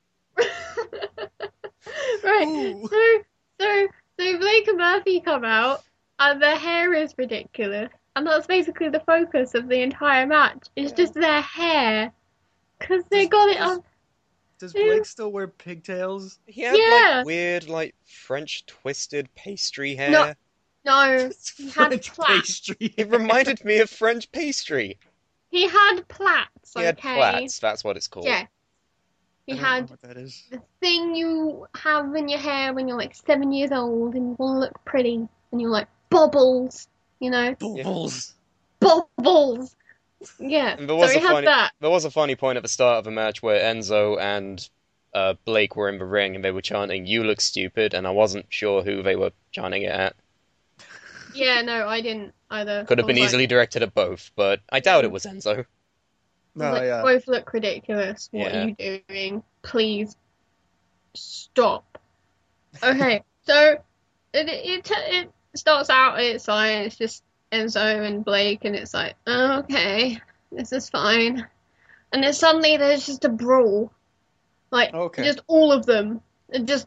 Right. Ooh. So, so, so Blake and Murphy come out, and their hair is ridiculous, and that's basically the focus of the entire match. It's Yeah. just their hair, because they Does- got it does- on. Does Blake still wear pigtails? He had Yeah. like weird, like French twisted pastry hair. No. No, It's he had French plaits. pastry. It reminded me of French pastry. He had plaits. He had Okay. plaits. That's what it's called. Yeah. He I don't know had what that is. the thing you have in your hair when you're like seven years old and you want to look pretty, and you're like bubbles, you know, Bubbles. bubbles. Yeah. And there was so he a had funny, that. there was a funny point at the start of the match where Enzo and uh, Blake were in the ring and they were chanting, "You look stupid," and I wasn't sure who they were chanting it at. Yeah, no, I didn't either. Could have I been was easily directed at both, but I doubt it was Enzo. Like, No, like, yeah. both look ridiculous. What Yeah. are you doing? Please stop. Okay, so it it it starts out. It's like it's just Enzo and Blake, and it's like, oh, okay, this is fine. And then suddenly there's just a brawl, like Okay. just all of them, and just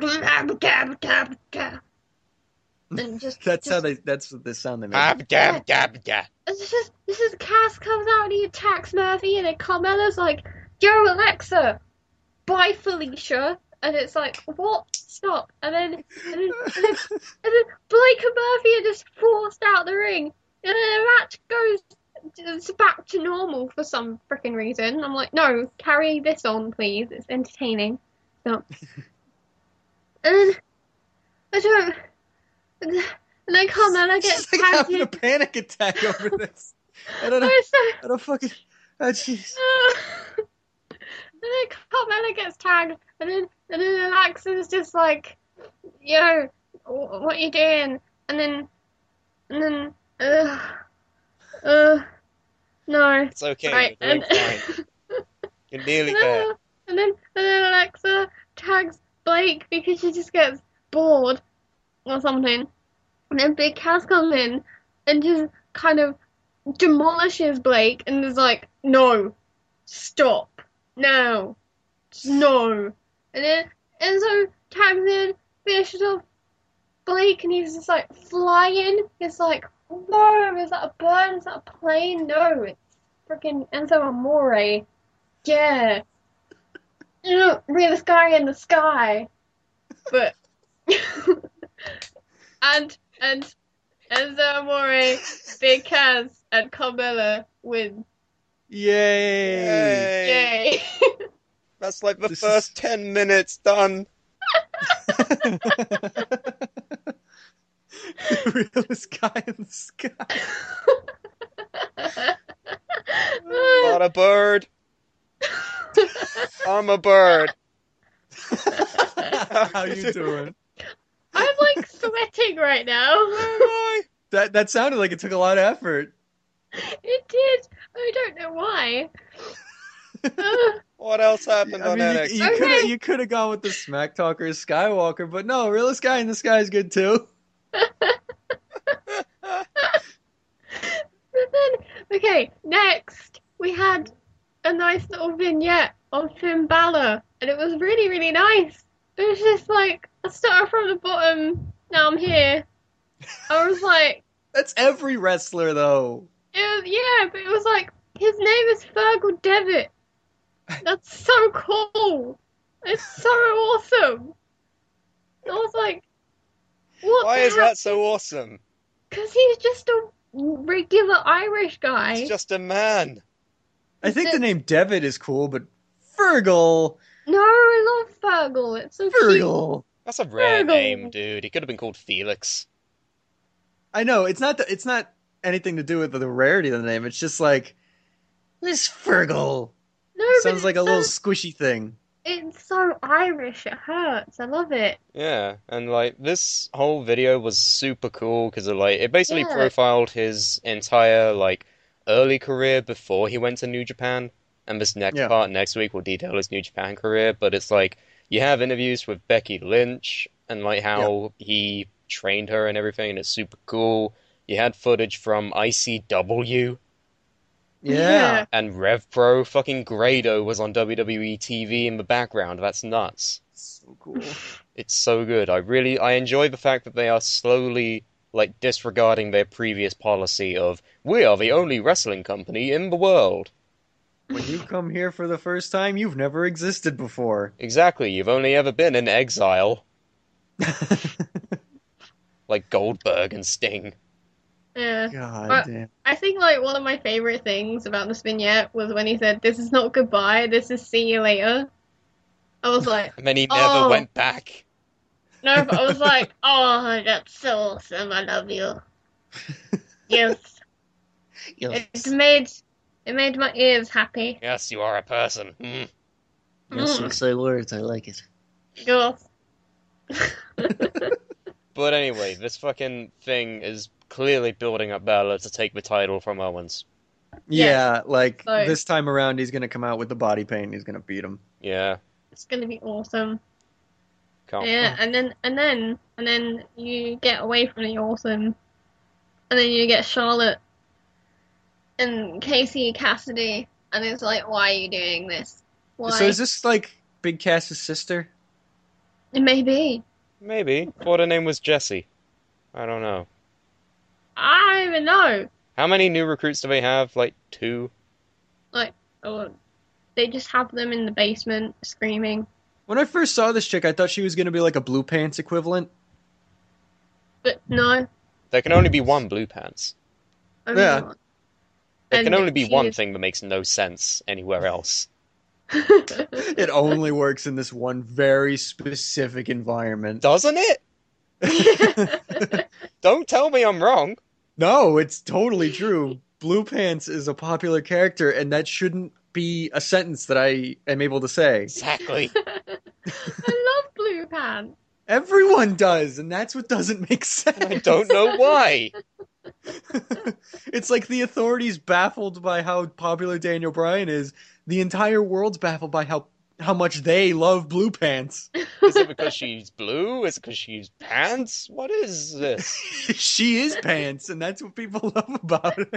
and just That's just, how they. That's the sound they make. Ab dab dab dab. This is this is Cass comes out and he attacks Murphy, and then Carmella's like, "Yo, Alexa, bye, Felicia," and it's like, "What? Stop!" And then and then, and then, and then Blake and Murphy are just forced out the ring, and then the match goes it's back to normal for some freaking reason. I'm like, no, carry this on, please. It's entertaining. Stop. And then I don't. And then Carmella gets She's like tagged having in. a panic attack over this. I don't know. I was so- I don't fucking. Oh, jeez. and then Carmella gets tagged, and then and then Alexa's just like, "Yo, wh- what you doing?" And then and then uh, uh, no, It's okay. right, You're doing and fine. You're nearly and there. then, and then and then Alexa tags Blake because she just gets bored or something, and then Big Cass comes in and just kind of demolishes Blake and is like, "No, stop, no, no," and then Enzo tags in, finishes off Blake, and he's just like flying. It's like, no, is that a bird? Is that a plane? No, it's freaking Enzo Amore. Yeah. You know, real guy in the sky. But and and Enzo Amore, Big Cass, and Carmella win. Yay! Yay! Yay! That's like the This first is- ten minutes done. The realest guy in the sky. Not a bird. I'm a bird. How you doing? I'm like sweating right now. Why? That that sounded like it took a lot of effort. It did. I don't know why. Uh, What else happened I on mean, N you, X T? you could have Okay. you could have gone with the Smack Talker Skywalker, but no, realest guy in the sky is good too. But then, okay, next we had a nice little vignette of Finn Balor, and it was really, really nice. It was just like, I started from the bottom, now I'm here. I was like, That's every wrestler though. it was, yeah, but it was like, his name is Fergal Devitt. That's so cool. It's so awesome. I was like, what Why the is heck? that so awesome? Because he's just a regular Irish guy. It's just a man. I think The- the name Devitt is cool, but Fergal, No, I love Fergal. It's so cute. Fergal. That's a rare Fergal. name, dude. He could have been called Felix. I know it's not the, it's not anything to do with the rarity of the name. It's just like this Fergal No, but sounds like a it's little so, squishy thing. it's so Irish. It hurts. I love it. Yeah, and like this whole video was super cool because it like it basically Yeah. profiled his entire like early career before he went to New Japan, and this next Yeah. part next week will detail his New Japan career. But it's like you have interviews with Becky Lynch and like how he trained her and everything, and it's super cool. You had footage from I C W Yeah. and Rev Pro. Fucking Grado was on W W E T V in the background. That's nuts. So cool. It's so good. I really I enjoy the fact that they are slowly like disregarding their previous policy of we are the only wrestling company in the world. When you come here for the first time, you've never existed before. Exactly, you've only ever been in exile, like Goldberg and Sting. Yeah. God Uh, damn. I think like one of my favorite things about this vignette was when he said, "This is not goodbye. This is see you later." I was like, And then he never Oh. went back. no, but I was like, oh, that's so awesome. I love you. Yes. It made it made my ears happy. Yes, you are a person. Mm. Yes, Mm. you say words. I like it. Yes. But anyway, this fucking thing is clearly building up Balor to take the title from Owens. Yeah, like So- this time around, he's gonna come out with the body paint. He's gonna beat him. Yeah, It's gonna be awesome. can't. Yeah, and then and then and then you get away from the awesome, and then you get Charlotte and Casey Cassidy, and it's like, why are you doing this? Why? So is this like Big Cass's sister? It may be. Maybe. Thought her name was Jessie. I don't know. I don't even know. How many new recruits do they have? Like two? Or they just have them in the basement screaming. When I first saw this chick, I thought she was gonna be like a Blue Pants equivalent. But no. There can only be one Blue Pants. I Yeah. mean, There can And only be she one is- thing that makes no sense anywhere else. It only works in this one very specific environment. Doesn't it? Don't tell me I'm wrong. No, it's totally true. Blue Pants is a popular character, and that shouldn't be a sentence that I am able to say. Exactly. I love Blue Pants. Everyone does, and that's what doesn't make sense. I don't know why. It's like the authorities baffled by how popular Daniel Bryan is. The entire world's baffled by how how much they love Blue Pants. Is it because she's blue? Is it because she's pants? What is this? She is pants, and that's what people love about her.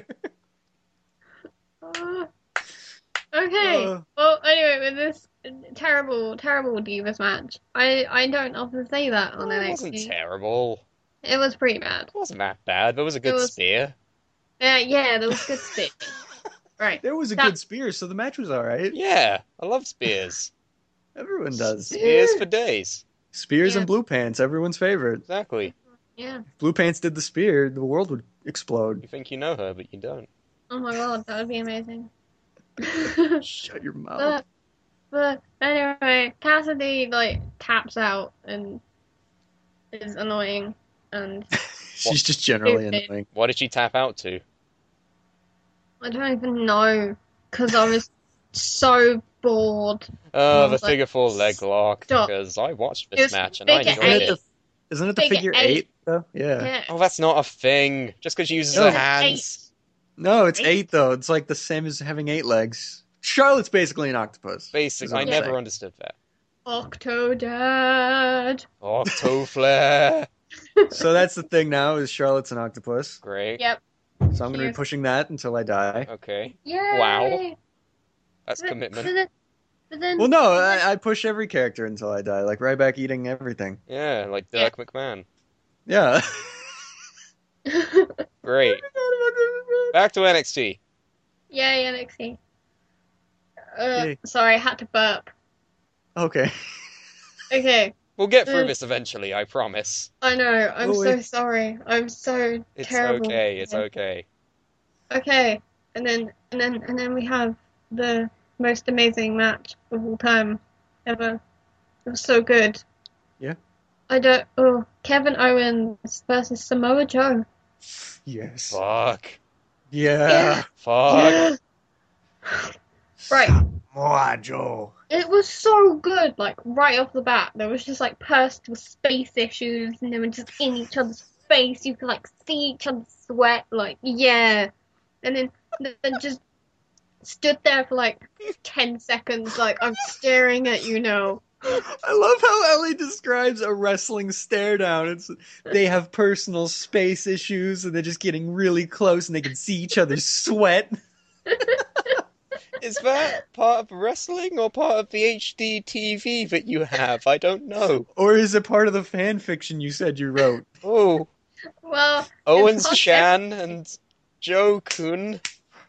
Uh, okay. Uh. Well, anyway, with this terrible, terrible Divas match, I I don't often say that on It wasn't N X T. terrible. It was pretty bad. It wasn't that bad, but it was a It good was. spear. Uh, yeah, there was good spit. Right. There was a That- good spear, so the match was alright. Yeah, I love spears. Everyone does. Spears for days. Spears Yeah. and blue pants, everyone's favorite. Exactly. Yeah. If blue pants did the spear, the world would explode. You think you know her, but you don't. Oh my god, that would be amazing. Shut your mouth. but, but anyway, Cassidy like taps out and is annoying, and She's just generally Stupid. annoying. What did she tap out to? I don't even know because I was so bored. Oh, I the was like, figure four leg lock, stop. because I watched It this was match and I figure enjoyed Isn't it. it the, isn't it the Figure figure eight. eight, though? Yeah. Yeah. Oh, that's not a thing. Just because she uses No. her It's hands. No, it's Eight? eight, though. It's like the same as having eight legs. Charlotte's basically an octopus. Basic. is what I I'm never saying. understood that. Octodad. Octoflare. So that's the thing now, is Charlotte's an octopus. Great. Yep. So I'm going to be Cheers. pushing that until I die. Okay. Yay! Wow. That's But- commitment. But then, but then, Well, no, I, I push every character until I die. Like Ryback eating everything. Yeah, like Yeah. Dirk McMahon. Yeah. Great. Back to N X T. Yay, N X T. Uh, Yay. sorry, I had to burp. Okay. Okay, We'll get through Mm. this eventually, I promise. I know. I'm Oh, so wait. sorry. I'm so It's terrible. okay, it's okay. Okay, and then and then and then we have the most amazing match of all time ever. It was so good. Yeah. I don't. Oh, Kevin Owens versus Samoa Joe. Yes. Fuck. Yeah. Fuck. Right. Samoa Joe. It was so good. Like right off the bat, there was just like personal space issues, and they were just in each other's face. You could like see each other sweat. Like yeah, and then then just stood there for like ten seconds. Like I'm staring at you now. I love how Ellie describes a wrestling stare down. It's they have personal space issues and they're just getting really close and they can see each other sweat. Is that part of wrestling or part of the H D T V that you have? I don't know. Or is it part of the fan fiction you said you wrote? Oh, Well, Owens not Chan and Joe Kun.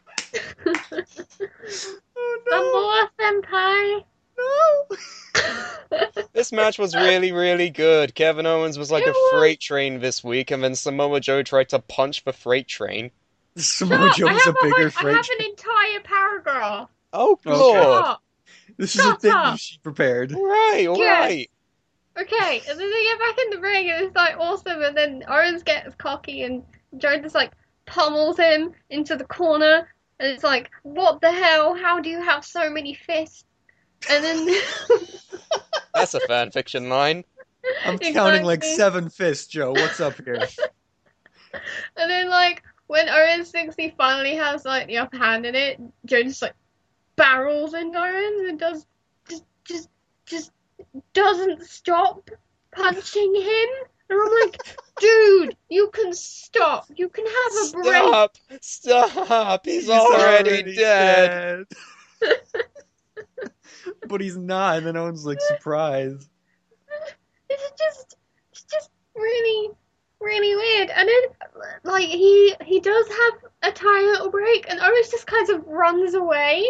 Oh Samoa Senpai. no! No! This match was really, really good. Kevin Owens was like It a was. freight train this week, and then Samoa Joe tried to punch the freight train. Samoa Joe I is a have a, bigger whole- I freight have train. an entire paragraph. Oh, Okay. Lord. Stop. This is a Shut thing up. that she prepared. All right, all Yes. right. Okay, and then they get back in the ring, and it's like awesome. And then Owens gets cocky, and Joe just like pummels him into the corner, and it's like, what the hell? How do you have so many fists? And then That's a fan fiction line. I'm counting like Exactly. seven fists, Joe. What's up here? And then, like, when Owens thinks he finally has, like, the upper hand in it, Joe just, like, barrels into Owens and does, just, just, just doesn't stop punching him. And I'm like, dude, you can stop. You can have a break. Stop! Stop! He's, He's already, dead. dead. But he's not, and then Owen's like surprised. It's just, it's just really, really weird. And then, like, he, he does have a tiny little break, and Owens just kind of runs away.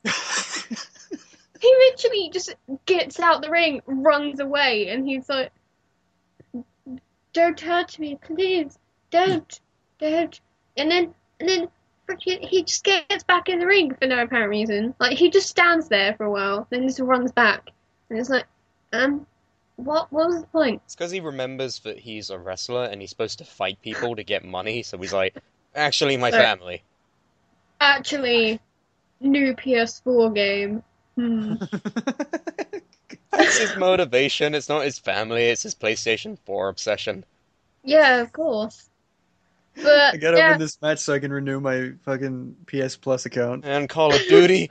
He literally just gets out the ring, runs away, and he's like, "Don't touch me, please, don't, don't." And then, and then, freaking, he just gets back in the ring for no apparent reason. Like he just stands there for a while, then just runs back, and it's like, um, what, what was the point? It's because he remembers that he's a wrestler and he's supposed to fight people to get money, so he's like, actually, my Sorry. family. Actually, new P S four game. Hmm. That's his motivation. It's not his family, it's his PlayStation four obsession. Yeah, of course. But I gotta yeah, win this match so I can renew my fucking P S Plus account. And Call of Duty.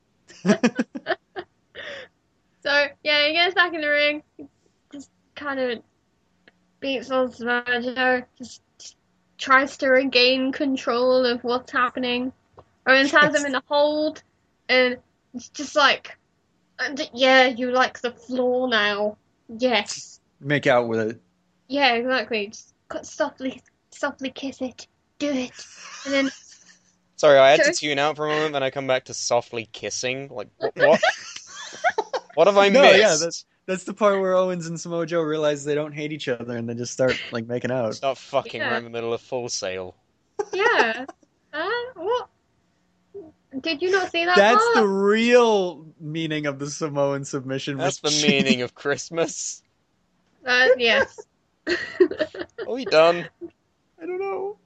so yeah, he gets back in the ring, just kind of beats on Samoa Joe, just, just tries to regain control of what's happening. Owens has him in a hold, and it's just like, and yeah, you like the floor now. Yes. Make out with it. Yeah, exactly. Just softly, softly kiss it. Do it. And then Sorry, I had to Sure. tune out for a moment, then I come back to softly kissing. Like, wh- what? What have I No, missed? yeah, that's that's the part where Owens and Samoa Joe realize they don't hate each other and they just start like making out. Start fucking Yeah. right in the middle of Full Sail. yeah. Uh, what? Did you not see that That's part? the real meaning of the Samoan submission. That's the machine. meaning of Christmas. Uh, yes. Are we done? I don't know.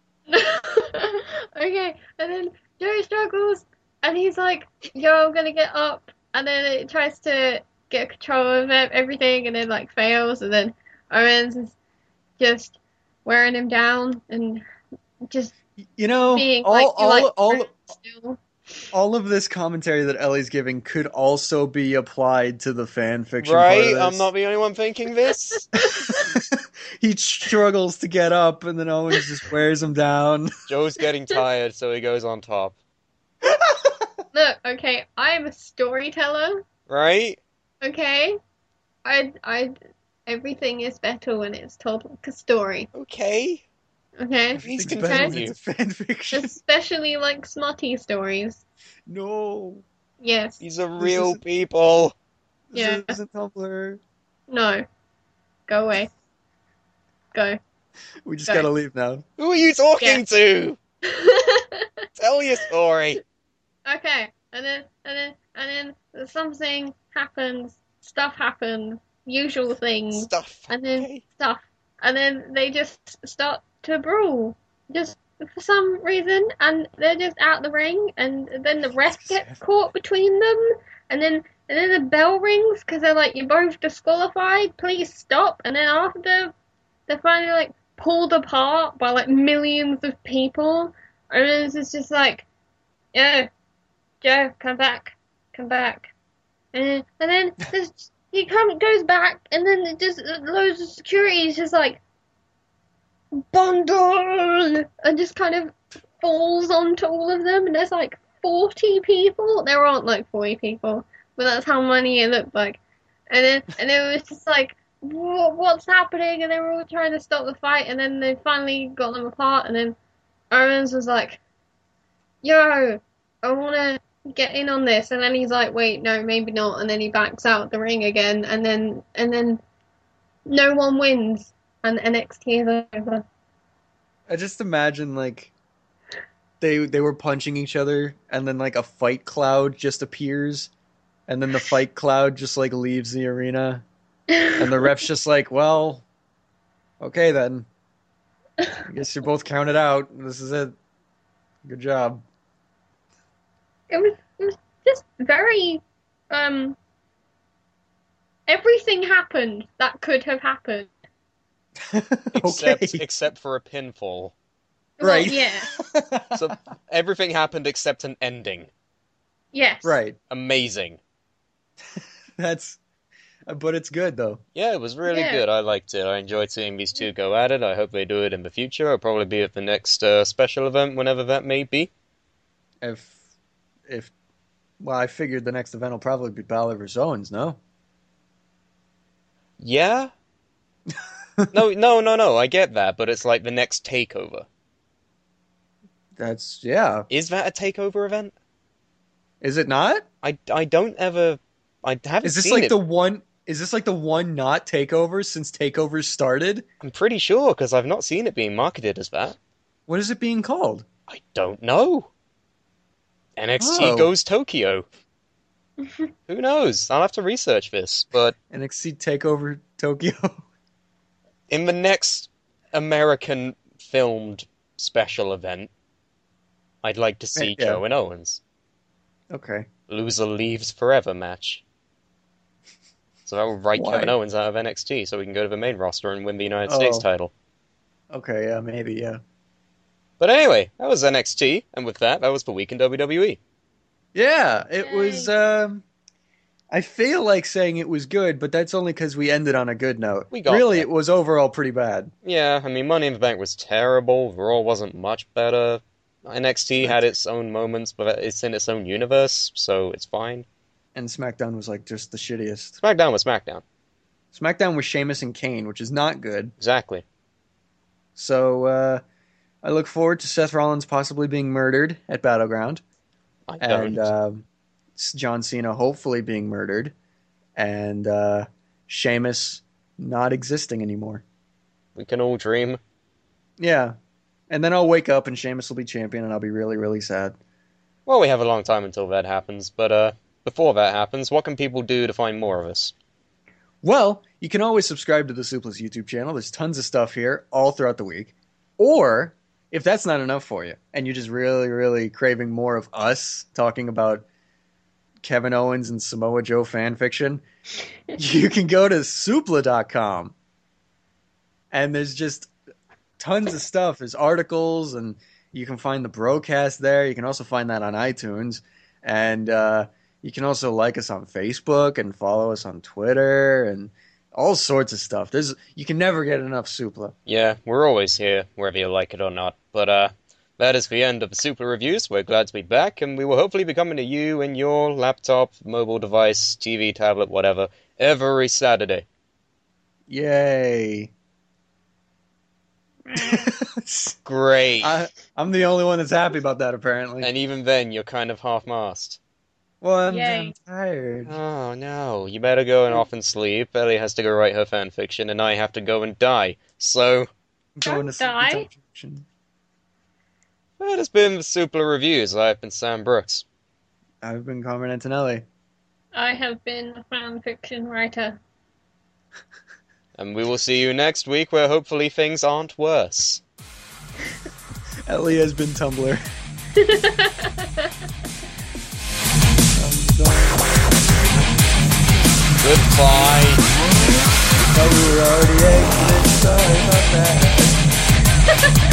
Okay, and then Joe struggles, and he's like, "Yo, I'm gonna get up," and then it tries to get control of e- everything, and then like fails, and then Owens is just wearing him down and just You know, being all like, all like all still. all of this commentary that Ellie's giving could also be applied to the fan fiction part of Right? this. I'm not the only one thinking this. He struggles to get up, and then Owens just wears him down. Joe's getting tired, so he goes on top. Look, okay, I'm a storyteller. Right? Okay, I, I, everything is better when it's told like a story. Okay. Okay, Please Everything's better when continue. it's a fan fiction. especially like smutty stories. No, Yes. These are This real isn't- people. this Yeah. isn't Tumblr. No. Go away. Go. We just Go. gotta leave now. Who are you talking Yeah. to? Tell your story. Okay, and then and then and then something happens, stuff happens, usual things, Stuff. and then Okay. stuff, and then they just start to brawl, just for some reason, and they're just out the ring, and then the ref gets caught between them, and then and then the bell rings because they're like, "You're both disqualified. Please stop." And then after they're finally like pulled apart by like millions of people, and it's just just like, "Yeah. Joe, come back, come back," and and then this, he come goes back, and then it just loads of security is just like bundle, and just kind of falls onto all of them, and there's like forty people. There aren't like forty people, but that's how many it looked like, and then and it was just like, "Wha- what's happening?" And they were all trying to stop the fight, and then they finally got them apart, and then Owens was like, "Yo, I wanna get in on this," and then he's like, "Wait, no, maybe not," and then he backs out the ring again, and then and then no one wins, and N X T is over. I just imagine like they they were punching each other, and then like a fight cloud just appears, and then the fight cloud just like leaves the arena, and the ref's just like, "Well, okay then. I guess you're both counted out. This is it. Good job." It was it was just very um. Everything happened that could have happened. Except, Okay. except for a pinfall. Well, Right. yeah. So everything happened except an ending. Yes. Right. Amazing. That's, but it's good though. Yeah, it was really Yeah. good. I liked it. I enjoyed seeing these two go at it. I hope they do it in the future. I'll probably be at the next uh, special event, whenever that may be. If, if, well, I figured the next event will probably be Balor versus Owens. No. Yeah? No, no, no, no. I get that, but it's like the next takeover. That's yeah. Is that a takeover event? Is it not? I, I don't ever. I haven't Is this seen like it. the one? Is this like the one not takeover since takeovers started? I'm pretty sure because I've not seen it being marketed as that. What is it being called? I don't know. N X T Oh. goes Tokyo. Who knows? I'll have to research this. But N X T Takeover Tokyo. in the next American filmed special event, I'd like to see Yeah. Joe and Owens. Okay. Loser leaves forever match. So that will write Why? Kevin Owens out of N X T so we can go to the main roster and win the United Oh. States title. Okay. Yeah. Maybe. Yeah. But anyway, that was N X T, and with that, that was the week in W W E. Yeah. It Yay. was. Um, I feel like saying it was good, but that's only because we ended on a good note. We got really, there. it was overall pretty bad. Yeah, I mean, Money in the Bank was terrible. Raw wasn't much better. N X T had its own moments, but it's in its own universe, so it's fine. And SmackDown was like just the shittiest. SmackDown was SmackDown. SmackDown was Sheamus and Kane, which is not good. Exactly. So uh, I look forward to Seth Rollins possibly being murdered at Battleground, I don't. and uh, John Cena hopefully being murdered, and uh, Sheamus not existing anymore. We can all dream. Yeah. And then I'll wake up and Sheamus will be champion and I'll be really, really sad. Well, we have a long time until that happens, but uh, before that happens, what can people do to find more of us? Well, you can always subscribe to the Soupless YouTube channel. There's tons of stuff here all throughout the week. Or, if that's not enough for you, and you're just really, really craving more of us talking about Kevin Owens and Samoa Joe fan fiction, you can go to supla dot com. And there's just tons of stuff. There's articles, and you can find the broadcast there. You can also find that on iTunes. And uh, you can also like us on Facebook and follow us on Twitter and all sorts of stuff. There's You can never get enough Supla. Yeah, we're always here, whether you like it or not. But uh, that is the end of the Super Reviews. We're glad to be back, and we will hopefully be coming to you in your laptop, mobile device, T V, tablet, whatever, every Saturday. Yay. Great. I, I'm the only one that's happy about that, apparently. And even then, you're kind of half-mast. Well, I'm, Yay. I'm tired. Oh, no. You better go and off and sleep. Ellie has to go write her fanfiction, and I have to go and die. So, I'm going to sleep die. without fiction. that has been the Super Reviews. I've been Sam Brooks. I've been Carmen Antonelli. I have been a fan fiction writer. And we will see you next week, where hopefully things aren't worse. Ellie has been Tumblr. Goodbye. Oh, we were already exiting. Sorry about that.